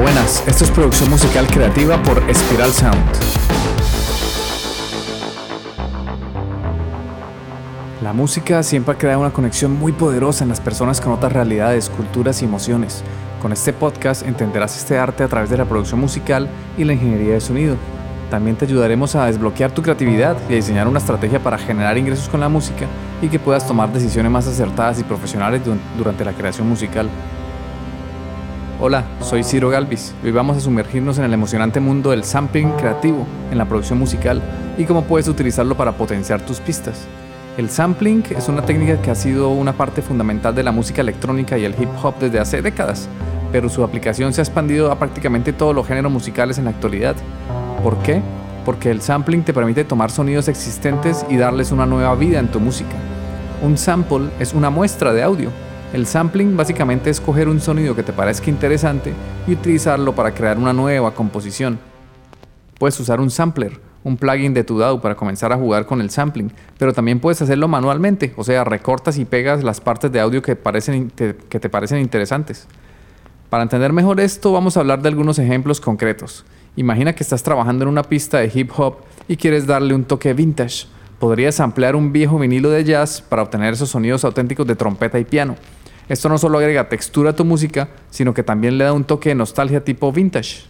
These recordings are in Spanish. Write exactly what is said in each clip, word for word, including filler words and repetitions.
buenas. Esto es producción musical creativa por Espiral Sound. La música siempre ha creado una conexión muy poderosa en las personas con otras realidades, culturas y emociones. Con este podcast entenderás este arte a través de la producción musical y la ingeniería de sonido. También te ayudaremos a desbloquear tu creatividad y a diseñar una estrategia para generar ingresos con la música y que puedas tomar decisiones más acertadas y profesionales durante la creación musical. Hola, soy Ciro Galvis y hoy vamos a sumergirnos en el emocionante mundo del sampling creativo en la producción musical y cómo puedes utilizarlo para potenciar tus pistas. El sampling es una técnica que ha sido una parte fundamental de la música electrónica y el hip hop desde hace décadas, pero su aplicación se ha expandido a prácticamente todos los géneros musicales en la actualidad. ¿Por qué? Porque el sampling te permite tomar sonidos existentes y darles una nueva vida en tu música. Un sample es una muestra de audio. El sampling básicamente es coger un sonido que te parezca interesante y utilizarlo para crear una nueva composición. Puedes usar un sampler, un plugin de tu D A W para comenzar a jugar con el sampling, pero también puedes hacerlo manualmente, o sea, recortas y pegas las partes de audio que, parecen, te, que te parecen interesantes. Para entender mejor esto, vamos a hablar de algunos ejemplos concretos. Imagina que estás trabajando en una pista de hip hop y quieres darle un toque vintage. Podrías ampliar un viejo vinilo de jazz para obtener esos sonidos auténticos de trompeta y piano. Esto no solo agrega textura a tu música, sino que también le da un toque de nostalgia tipo vintage.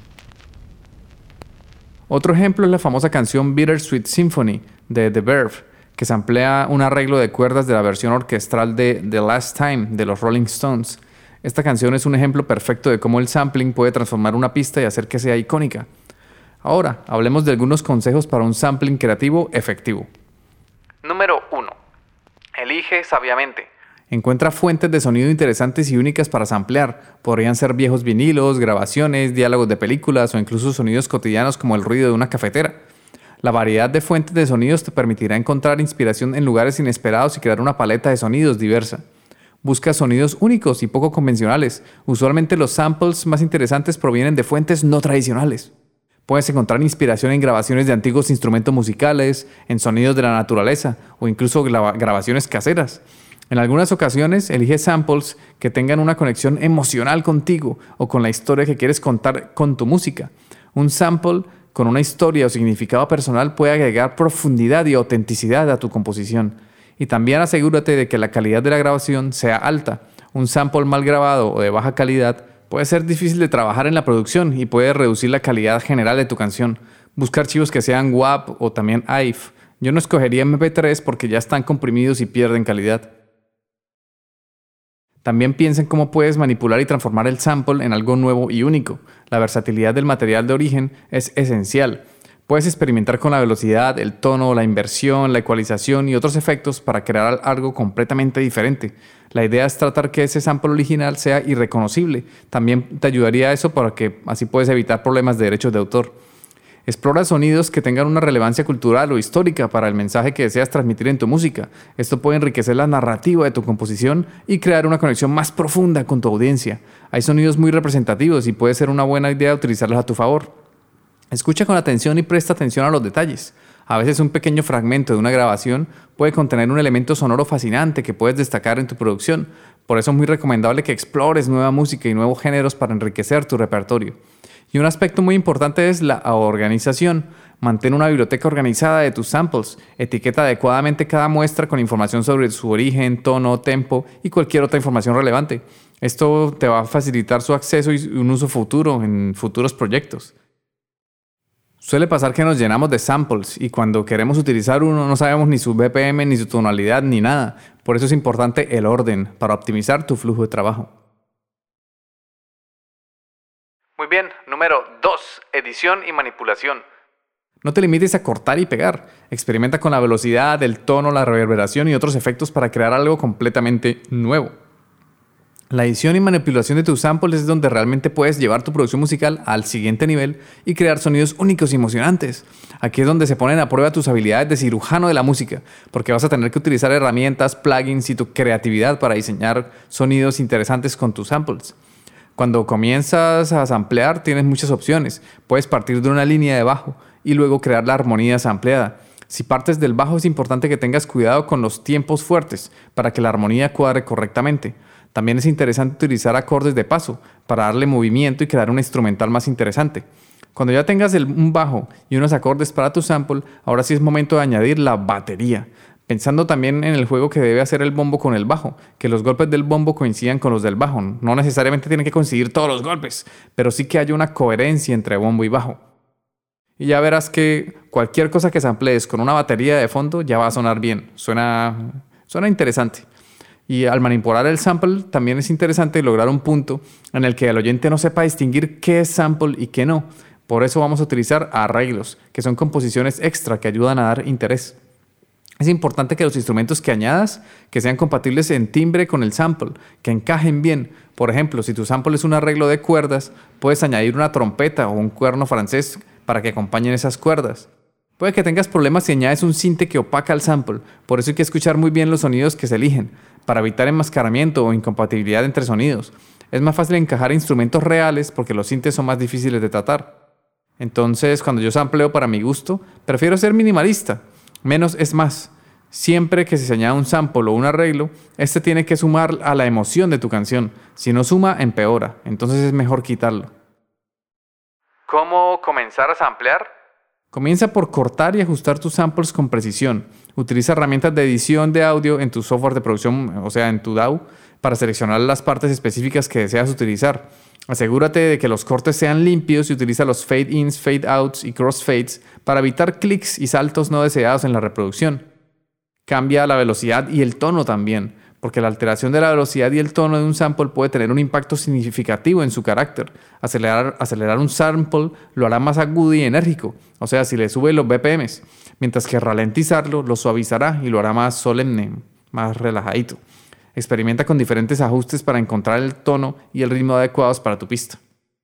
Otro ejemplo es la famosa canción Bittersweet Symphony de The Verve, que samplea un arreglo de cuerdas de la versión orquestral de The Last Time de los Rolling Stones. Esta canción es un ejemplo perfecto de cómo el sampling puede transformar una pista y hacer que sea icónica. Ahora, hablemos de algunos consejos para un sampling creativo efectivo. Número uno. Elige sabiamente. Encuentra fuentes de sonido interesantes y únicas para samplear. Podrían ser viejos vinilos, grabaciones, diálogos de películas o incluso sonidos cotidianos como el ruido de una cafetera. La variedad de fuentes de sonidos te permitirá encontrar inspiración en lugares inesperados y crear una paleta de sonidos diversa. Busca sonidos únicos y poco convencionales. Usualmente los samples más interesantes provienen de fuentes no tradicionales. Puedes encontrar inspiración en grabaciones de antiguos instrumentos musicales, en sonidos de la naturaleza o incluso gra- grabaciones caseras. En algunas ocasiones, elige samples que tengan una conexión emocional contigo o con la historia que quieres contar con tu música. Un sample con una historia o significado personal puede agregar profundidad y autenticidad a tu composición. Y también asegúrate de que la calidad de la grabación sea alta. Un sample mal grabado o de baja calidad puede ser difícil de trabajar en la producción y puede reducir la calidad general de tu canción. Busca archivos que sean W A V o también A I F. Yo no escogería eme pe tres porque ya están comprimidos y pierden calidad. También piensa en cómo puedes manipular y transformar el sample en algo nuevo y único. La versatilidad del material de origen es esencial. Puedes experimentar con la velocidad, el tono, la inversión, la ecualización y otros efectos para crear algo completamente diferente. La idea es tratar que ese sample original sea irreconocible. También te ayudaría a eso para que así puedes evitar problemas de derechos de autor. Explora sonidos que tengan una relevancia cultural o histórica para el mensaje que deseas transmitir en tu música. Esto puede enriquecer la narrativa de tu composición y crear una conexión más profunda con tu audiencia. Hay sonidos muy representativos y puede ser una buena idea utilizarlos a tu favor. Escucha con atención y presta atención a los detalles. A veces un pequeño fragmento de una grabación puede contener un elemento sonoro fascinante que puedes destacar en tu producción. Por eso es muy recomendable que explores nueva música y nuevos géneros para enriquecer tu repertorio. Y un aspecto muy importante es la organización. Mantén una biblioteca organizada de tus samples. Etiqueta adecuadamente cada muestra con información sobre su origen, tono, tempo y cualquier otra información relevante. Esto te va a facilitar su acceso y un uso futuro en futuros proyectos. Suele pasar que nos llenamos de samples y cuando queremos utilizar uno no sabemos ni su B P M, ni su tonalidad, ni nada. Por eso es importante el orden para optimizar tu flujo de trabajo. Muy bien, número dos. Edición y manipulación. No te limites a cortar y pegar. Experimenta con la velocidad, el tono, la reverberación y otros efectos para crear algo completamente nuevo. La edición y manipulación de tus samples es donde realmente puedes llevar tu producción musical al siguiente nivel y crear sonidos únicos y emocionantes. Aquí es donde se ponen a prueba tus habilidades de cirujano de la música, porque vas a tener que utilizar herramientas, plugins y tu creatividad para diseñar sonidos interesantes con tus samples. Cuando comienzas a samplear tienes muchas opciones. Puedes partir de una línea de bajo y luego crear la armonía sampleada. Si partes del bajo es importante que tengas cuidado con los tiempos fuertes para que la armonía cuadre correctamente. También es interesante utilizar acordes de paso para darle movimiento y crear un instrumental más interesante. Cuando ya tengas el, un bajo y unos acordes para tu sample, ahora sí es momento de añadir la batería. Pensando también en el juego que debe hacer el bombo con el bajo, que los golpes del bombo coincidan con los del bajo. No necesariamente tienen que coincidir todos los golpes, pero sí que haya una coherencia entre bombo y bajo. Y ya verás que cualquier cosa que samplees con una batería de fondo ya va a sonar bien, suena, suena interesante. Y al manipular el sample también es interesante lograr un punto en el que el oyente no sepa distinguir qué es sample y qué no. Por eso vamos a utilizar arreglos, que son composiciones extra que ayudan a dar interés. Es importante que los instrumentos que añadas que sean compatibles en timbre con el sample, que encajen bien. Por ejemplo, si tu sample es un arreglo de cuerdas, puedes añadir una trompeta o un cuerno francés para que acompañen esas cuerdas. Puede que tengas problemas si añades un sinte que opaca el sample, por eso hay que escuchar muy bien los sonidos que se eligen, para evitar enmascaramiento o incompatibilidad entre sonidos. Es más fácil encajar instrumentos reales porque los sintes son más difíciles de tratar. Entonces, cuando yo sampleo para mi gusto, prefiero ser minimalista. Menos es más. Siempre que se añada un sample o un arreglo, este tiene que sumar a la emoción de tu canción. Si no suma, empeora. Entonces es mejor quitarlo. ¿Cómo comenzar a samplear? Comienza por cortar y ajustar tus samples con precisión. Utiliza herramientas de edición de audio en tu software de producción, o sea, en tu D A W, para seleccionar las partes específicas que deseas utilizar. Asegúrate de que los cortes sean limpios y utiliza los fade-ins, fade-outs y crossfades para evitar clics y saltos no deseados en la reproducción. Cambia la velocidad y el tono también, porque la alteración de la velocidad y el tono de un sample puede tener un impacto significativo en su carácter. Acelerar, acelerar un sample lo hará más agudo y enérgico, o sea, si le sube los B P Ms, mientras que ralentizarlo lo suavizará y lo hará más solemne, más relajadito. Experimenta con diferentes ajustes para encontrar el tono y el ritmo adecuados para tu pista.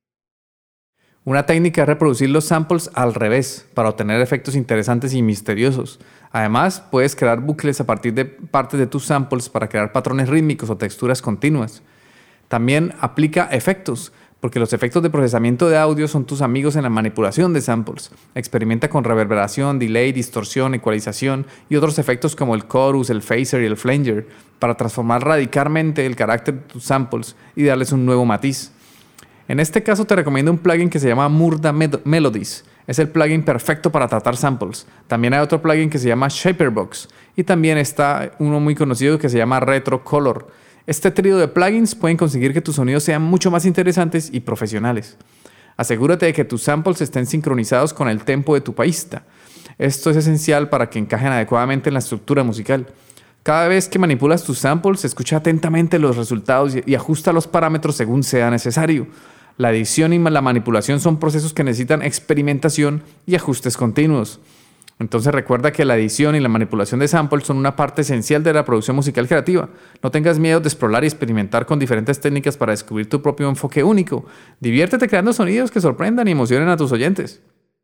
Una técnica es reproducir los samples al revés para obtener efectos interesantes y misteriosos. Además, puedes crear bucles a partir de partes de tus samples para crear patrones rítmicos o texturas continuas. También aplica efectos, porque los efectos de procesamiento de audio son tus amigos en la manipulación de samples. Experimenta con reverberación, delay, distorsión, ecualización y otros efectos como el chorus, el phaser y el flanger para transformar radicalmente el carácter de tus samples y darles un nuevo matiz. En este caso te recomiendo un plugin que se llama Murda Melodies. Es el plugin perfecto para tratar samples. También hay otro plugin que se llama Shaperbox y también está uno muy conocido que se llama Retro Color. Este trío de plugins pueden conseguir que tus sonidos sean mucho más interesantes y profesionales. Asegúrate de que tus samples estén sincronizados con el tempo de tu pista. Esto es esencial para que encajen adecuadamente en la estructura musical. Cada vez que manipulas tus samples, escucha atentamente los resultados y ajusta los parámetros según sea necesario. La edición y la manipulación son procesos que necesitan experimentación y ajustes continuos. Entonces recuerda que la edición y la manipulación de samples son una parte esencial de la producción musical creativa. No tengas miedo de explorar y experimentar con diferentes técnicas para descubrir tu propio enfoque único. Diviértete creando sonidos que sorprendan y emocionen a tus oyentes.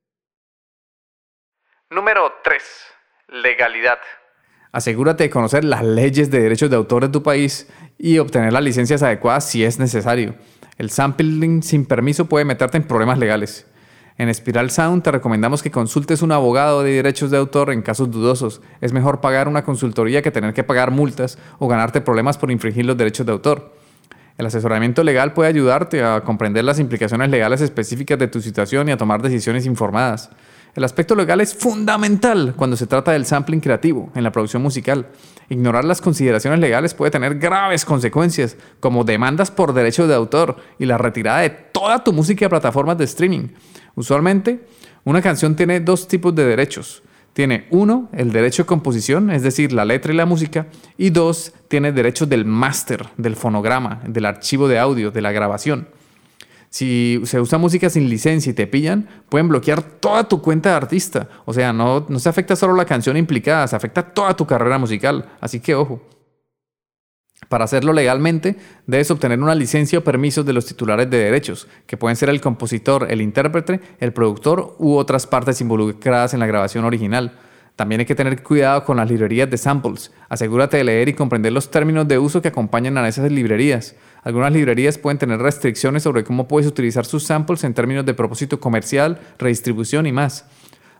Número tres. Legalidad. Asegúrate de conocer las leyes de derechos de autor de tu país y obtener las licencias adecuadas si es necesario. El sampling sin permiso puede meterte en problemas legales. En Spiral Sound te recomendamos que consultes un abogado de derechos de autor en casos dudosos. Es mejor pagar una consultoría que tener que pagar multas o ganarte problemas por infringir los derechos de autor. El asesoramiento legal puede ayudarte a comprender las implicaciones legales específicas de tu situación y a tomar decisiones informadas. El aspecto legal es fundamental cuando se trata del sampling creativo en la producción musical. Ignorar las consideraciones legales puede tener graves consecuencias, como demandas por derechos de autor y la retirada de toda tu música a plataformas de streaming. Usualmente, una canción tiene dos tipos de derechos. Tiene uno, el derecho de composición, es decir, la letra y la música, y dos, tiene derechos del máster, del fonograma, del archivo de audio, de la grabación. Si se usa música sin licencia y te pillan, pueden bloquear toda tu cuenta de artista. O sea, no, no se afecta solo la canción implicada, se afecta toda tu carrera musical. Así que ojo. Para hacerlo legalmente, debes obtener una licencia o permisos de los titulares de derechos, que pueden ser el compositor, el intérprete, el productor u otras partes involucradas en la grabación original. También hay que tener cuidado con las librerías de samples. Asegúrate de leer y comprender los términos de uso que acompañan a esas librerías. Algunas librerías pueden tener restricciones sobre cómo puedes utilizar sus samples en términos de propósito comercial, redistribución y más.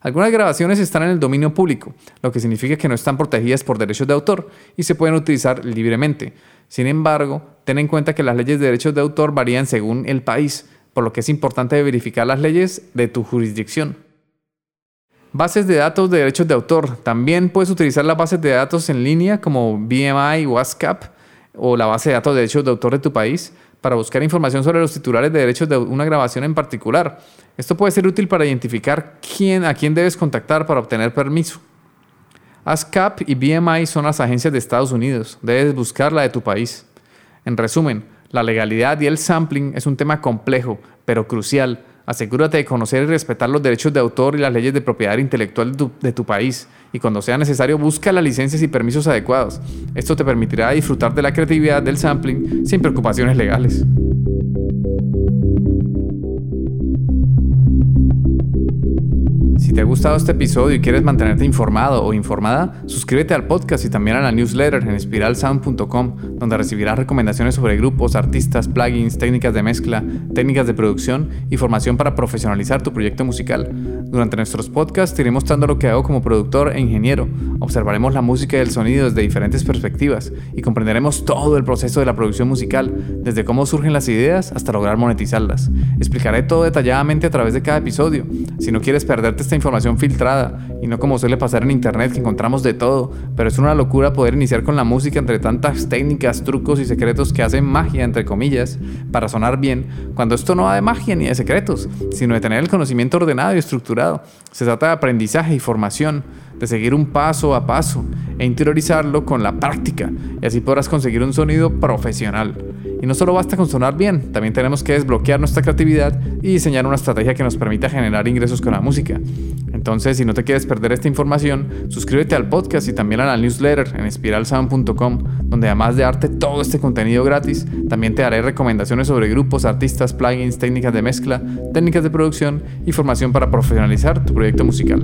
Algunas grabaciones están en el dominio público, lo que significa que no están protegidas por derechos de autor y se pueden utilizar libremente. Sin embargo, ten en cuenta que las leyes de derechos de autor varían según el país, por lo que es importante verificar las leyes de tu jurisdicción. Bases de datos de derechos de autor. También puedes utilizar las bases de datos en línea como B M I o ASCAP o la base de datos de derechos de autor de tu país para buscar información sobre los titulares de derechos de una grabación en particular. Esto puede ser útil para identificar quién, a quién debes contactar para obtener permiso. ASCAP y B M I son las agencias de Estados Unidos. Debes buscar la de tu país. En resumen, la legalidad y el sampling es un tema complejo, pero crucial. Asegúrate de conocer y respetar los derechos de autor y las leyes de propiedad intelectual de tu, de tu país. Y cuando sea necesario, busca las licencias y permisos adecuados. Esto te permitirá disfrutar de la creatividad del sampling sin preocupaciones legales. Si te ha gustado este episodio y quieres mantenerte informado o informada, suscríbete al podcast y también a la newsletter en espiral sound punto com, donde recibirás recomendaciones sobre grupos, artistas, plugins, técnicas de mezcla, técnicas de producción y formación para profesionalizar tu proyecto musical. Durante nuestros podcasts te iré mostrando lo que hago como productor e ingeniero. Observaremos la música y el sonido desde diferentes perspectivas y comprenderemos todo el proceso de la producción musical, desde cómo surgen las ideas hasta lograr monetizarlas. Explicaré todo detalladamente a través de cada episodio. Si no quieres perderte esta información filtrada y no como suele pasar en internet que encontramos de todo, pero es una locura poder iniciar con la música entre tantas técnicas, trucos y secretos que hacen magia entre comillas para sonar bien, cuando esto no va de magia ni de secretos, sino de tener el conocimiento ordenado y estructurado. Se trata de aprendizaje y formación, de seguir un paso a paso e interiorizarlo con la práctica, y así podrás conseguir un sonido profesional. Y no solo basta con sonar bien, también tenemos que desbloquear nuestra creatividad y diseñar una estrategia que nos permita generar ingresos con la música. Entonces, si no te quieres perder esta información, suscríbete al podcast y también a la newsletter en espiral sound punto com, donde además de darte todo este contenido gratis, también te daré recomendaciones sobre grupos, artistas, plugins, técnicas de mezcla, técnicas de producción y formación para profesionalizar tu proyecto musical.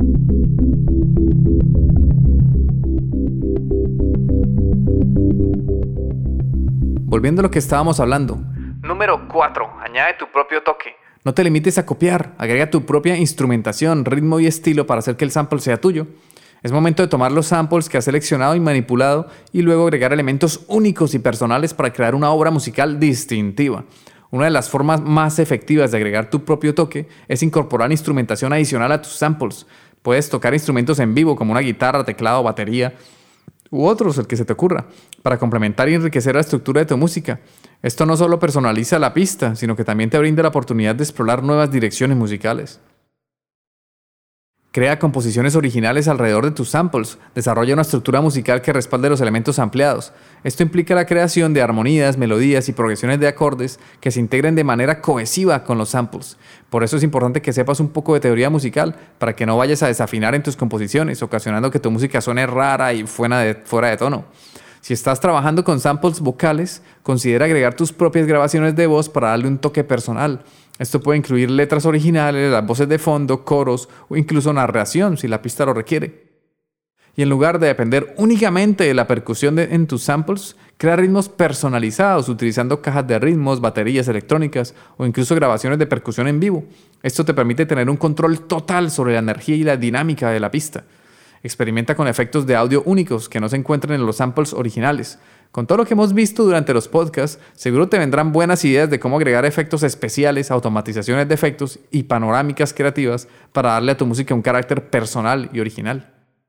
Volviendo a lo que estábamos hablando. Número cuatro. Añade tu propio toque. No te limites a copiar. Agrega tu propia instrumentación, ritmo y estilo para hacer que el sample sea tuyo. Es momento de tomar los samples que has seleccionado y manipulado y luego agregar elementos únicos y personales para crear una obra musical distintiva. Una de las formas más efectivas de agregar tu propio toque es incorporar instrumentación adicional a tus samples. Puedes tocar instrumentos en vivo como una guitarra, teclado, batería u otros, el que se te ocurra, para complementar y enriquecer la estructura de tu música. Esto no solo personaliza la pista, sino que también te brinda la oportunidad de explorar nuevas direcciones musicales. Crea composiciones originales alrededor de tus samples. Desarrolla una estructura musical que respalde los elementos ampliados. Esto implica la creación de armonías, melodías y progresiones de acordes que se integren de manera cohesiva con los samples. Por eso es importante que sepas un poco de teoría musical para que no vayas a desafinar en tus composiciones, ocasionando que tu música suene rara y fuera de, fuera de tono. Si estás trabajando con samples vocales, considera agregar tus propias grabaciones de voz para darle un toque personal. Esto puede incluir letras originales, las voces de fondo, coros o incluso narración si la pista lo requiere. Y en lugar de depender únicamente de la percusión de, en tus samples, crea ritmos personalizados utilizando cajas de ritmos, baterías electrónicas o incluso grabaciones de percusión en vivo. Esto te permite tener un control total sobre la energía y la dinámica de la pista. Experimenta con efectos de audio únicos que no se encuentran en los samples originales. Con todo lo que hemos visto durante los podcasts, seguro te vendrán buenas ideas de cómo agregar efectos especiales, automatizaciones de efectos y panorámicas creativas para darle a tu música un carácter personal y original.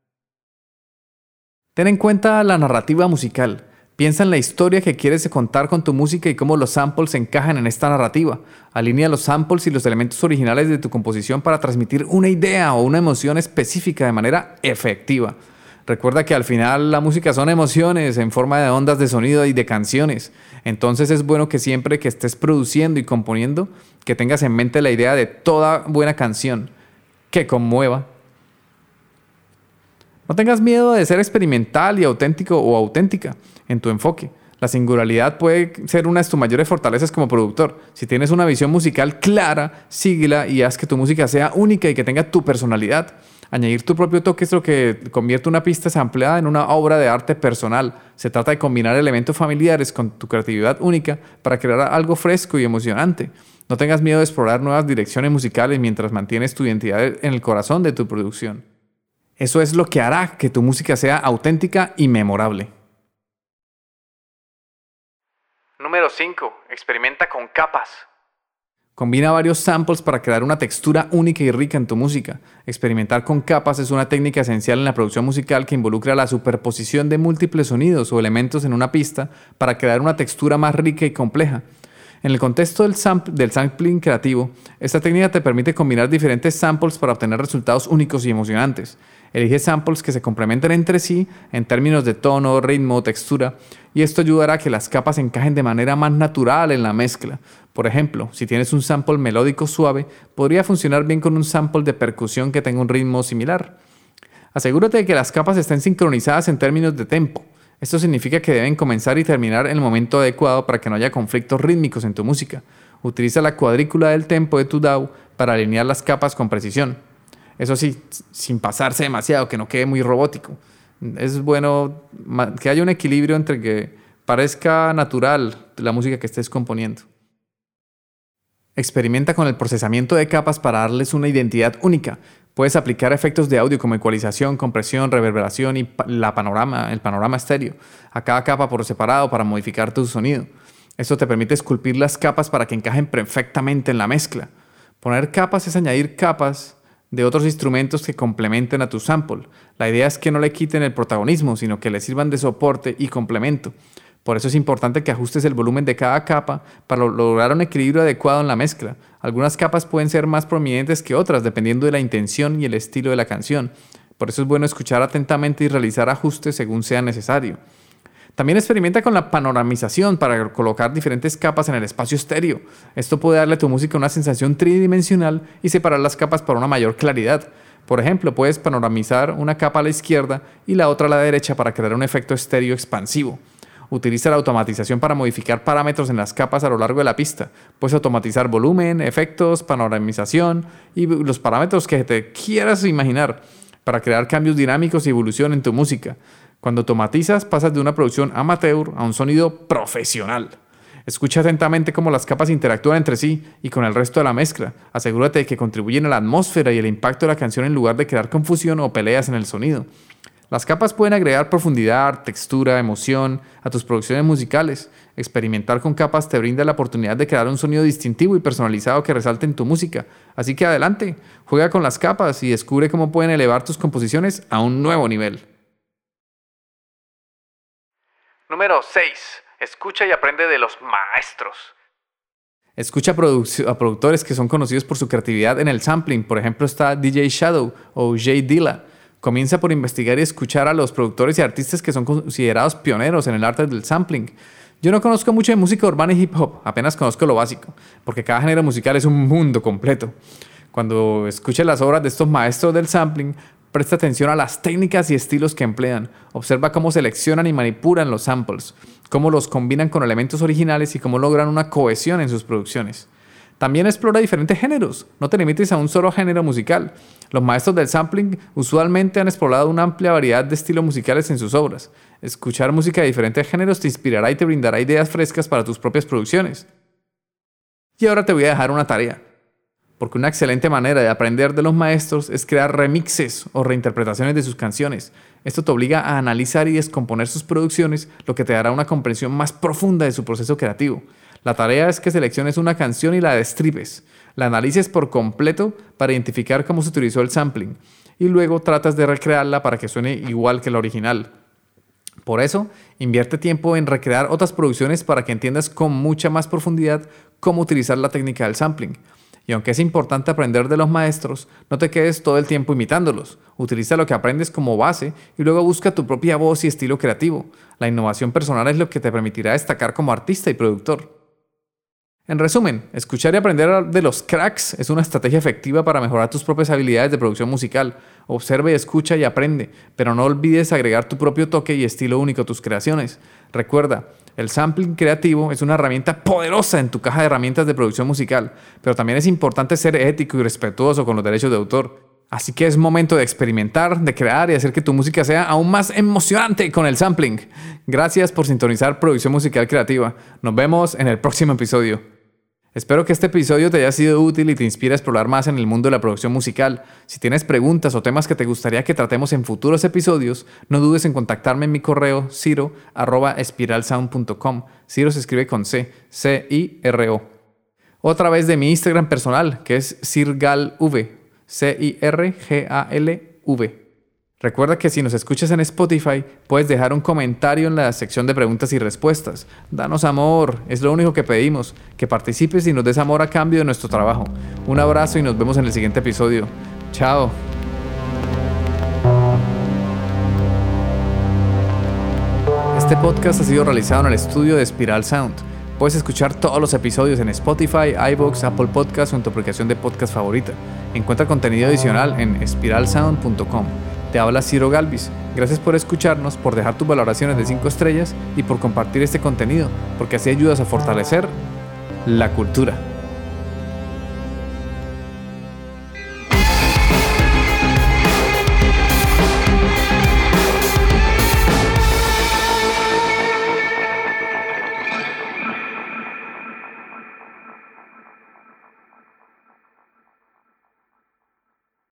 Ten en cuenta la narrativa musical. Piensa en la historia que quieres contar con tu música y cómo los samples encajan en esta narrativa. Alinea los samples y los elementos originales de tu composición para transmitir una idea o una emoción específica de manera efectiva. Recuerda que al final la música son emociones en forma de ondas de sonido y de canciones. Entonces es bueno que siempre que estés produciendo y componiendo, que tengas en mente la idea de toda buena canción que conmueva. No tengas miedo de ser experimental y auténtico o auténtica en tu enfoque. La singularidad puede ser una de tus mayores fortalezas como productor. Si tienes una visión musical clara, síguela y haz que tu música sea única y que tenga tu personalidad. Añadir tu propio toque es lo que convierte una pista sampleada en una obra de arte personal. Se trata de combinar elementos familiares con tu creatividad única para crear algo fresco y emocionante. No tengas miedo de explorar nuevas direcciones musicales mientras mantienes tu identidad en el corazón de tu producción. Eso es lo que hará que tu música sea auténtica y memorable. Número cinco. Experimenta con capas. Combina varios samples para crear una textura única y rica en tu música. Experimentar con capas es una técnica esencial en la producción musical que involucra la superposición de múltiples sonidos o elementos en una pista para crear una textura más rica y compleja. En el contexto del, sample, del sampling creativo, esta técnica te permite combinar diferentes samples para obtener resultados únicos y emocionantes. Elige samples que se complementen entre sí en términos de tono, ritmo, textura, y esto ayudará a que las capas encajen de manera más natural en la mezcla. Por ejemplo, si tienes un sample melódico suave, podría funcionar bien con un sample de percusión que tenga un ritmo similar. Asegúrate de que las capas estén sincronizadas en términos de tempo. Esto significa que deben comenzar y terminar en el momento adecuado para que no haya conflictos rítmicos en tu música. Utiliza la cuadrícula del tempo de tu D A W para alinear las capas con precisión. Eso sí, sin pasarse demasiado, que no quede muy robótico. Es bueno que haya un equilibrio entre que parezca natural la música que estés componiendo. Experimenta con el procesamiento de capas para darles una identidad única. Puedes aplicar efectos de audio como ecualización, compresión, reverberación y la panorama, el panorama estéreo a cada capa por separado para modificar tu sonido. Esto te permite esculpir las capas para que encajen perfectamente en la mezcla. Poner capas es añadir capas de otros instrumentos que complementen a tu sample. La idea es que no le quiten el protagonismo, sino que le sirvan de soporte y complemento. Por eso es importante que ajustes el volumen de cada capa para lograr un equilibrio adecuado en la mezcla. Algunas capas pueden ser más prominentes que otras, dependiendo de la intención y el estilo de la canción. Por eso es bueno escuchar atentamente y realizar ajustes según sea necesario. También experimenta con la panoramización para colocar diferentes capas en el espacio estéreo. Esto puede darle a tu música una sensación tridimensional y separar las capas para una mayor claridad. Por ejemplo, puedes panoramizar una capa a la izquierda y la otra a la derecha para crear un efecto estéreo expansivo. Utiliza la automatización para modificar parámetros en las capas a lo largo de la pista. Puedes automatizar volumen, efectos, panoramización y los parámetros que te quieras imaginar para crear cambios dinámicos y evolución en tu música. Cuando automatizas, pasas de una producción amateur a un sonido profesional. Escucha atentamente cómo las capas interactúan entre sí y con el resto de la mezcla. Asegúrate de que contribuyen a la atmósfera y el impacto de la canción en lugar de crear confusión o peleas en el sonido. Las capas pueden agregar profundidad, textura, emoción a tus producciones musicales. Experimentar con capas te brinda la oportunidad de crear un sonido distintivo y personalizado que resalte en tu música. Así que adelante, juega con las capas y descubre cómo pueden elevar tus composiciones a un nuevo nivel. Número seis. Escucha y aprende de los maestros. Escucha a, produ- a productores que son conocidos por su creatividad en el sampling. Por ejemplo, está D J Shadow o Jay Dilla. Comienza por investigar y escuchar a los productores y artistas que son considerados pioneros en el arte del sampling. Yo no conozco mucho de música urbana y hip hop, apenas conozco lo básico, porque cada género musical es un mundo completo. Cuando escuches las obras de estos maestros del sampling, presta atención a las técnicas y estilos que emplean. Observa cómo seleccionan y manipulan los samples, cómo los combinan con elementos originales y cómo logran una cohesión en sus producciones. También explora diferentes géneros, no te limites a un solo género musical. Los maestros del sampling usualmente han explorado una amplia variedad de estilos musicales en sus obras. Escuchar música de diferentes géneros te inspirará y te brindará ideas frescas para tus propias producciones. Y ahora te voy a dejar una tarea, porque una excelente manera de aprender de los maestros es crear remixes o reinterpretaciones de sus canciones. Esto te obliga a analizar y descomponer sus producciones, lo que te dará una comprensión más profunda de su proceso creativo. La tarea es que selecciones una canción y la destripes, la analices por completo para identificar cómo se utilizó el sampling y luego tratas de recrearla para que suene igual que la original. Por eso, invierte tiempo en recrear otras producciones para que entiendas con mucha más profundidad cómo utilizar la técnica del sampling. Y aunque es importante aprender de los maestros, no te quedes todo el tiempo imitándolos. Utiliza lo que aprendes como base y luego busca tu propia voz y estilo creativo. La innovación personal es lo que te permitirá destacar como artista y productor. En resumen, escuchar y aprender de los cracks es una estrategia efectiva para mejorar tus propias habilidades de producción musical. Observa y escucha y aprende, pero no olvides agregar tu propio toque y estilo único a tus creaciones. Recuerda, el sampling creativo es una herramienta poderosa en tu caja de herramientas de producción musical, pero también es importante ser ético y respetuoso con los derechos de autor. Así que es momento de experimentar, de crear y hacer que tu música sea aún más emocionante con el sampling. Gracias por sintonizar Producción Musical Creativa. Nos vemos en el próximo episodio. Espero que este episodio te haya sido útil y te inspire a explorar más en el mundo de la producción musical. Si tienes preguntas o temas que te gustaría que tratemos en futuros episodios, no dudes en contactarme en mi correo ciro arroba espiralsound punto com. Ciro se escribe con C, C I R O. O a través de mi Instagram personal, que es cirgalv, C I R G A L V. Recuerda que si nos escuchas en Spotify, puedes dejar un comentario en la sección de preguntas y respuestas. Danos amor, es lo único que pedimos, que participes y nos des amor a cambio de nuestro trabajo. Un abrazo y nos vemos en el siguiente episodio. Chao. Este podcast ha sido realizado en el estudio de Spiral Sound. Puedes escuchar todos los episodios en Spotify, iVoox, Apple Podcasts o en tu aplicación de podcast favorita. Encuentra contenido adicional en espiral sound punto com. Te habla Ciro Galvis. Gracias por escucharnos, por dejar tus valoraciones de cinco estrellas y por compartir este contenido, porque así ayudas a fortalecer la cultura.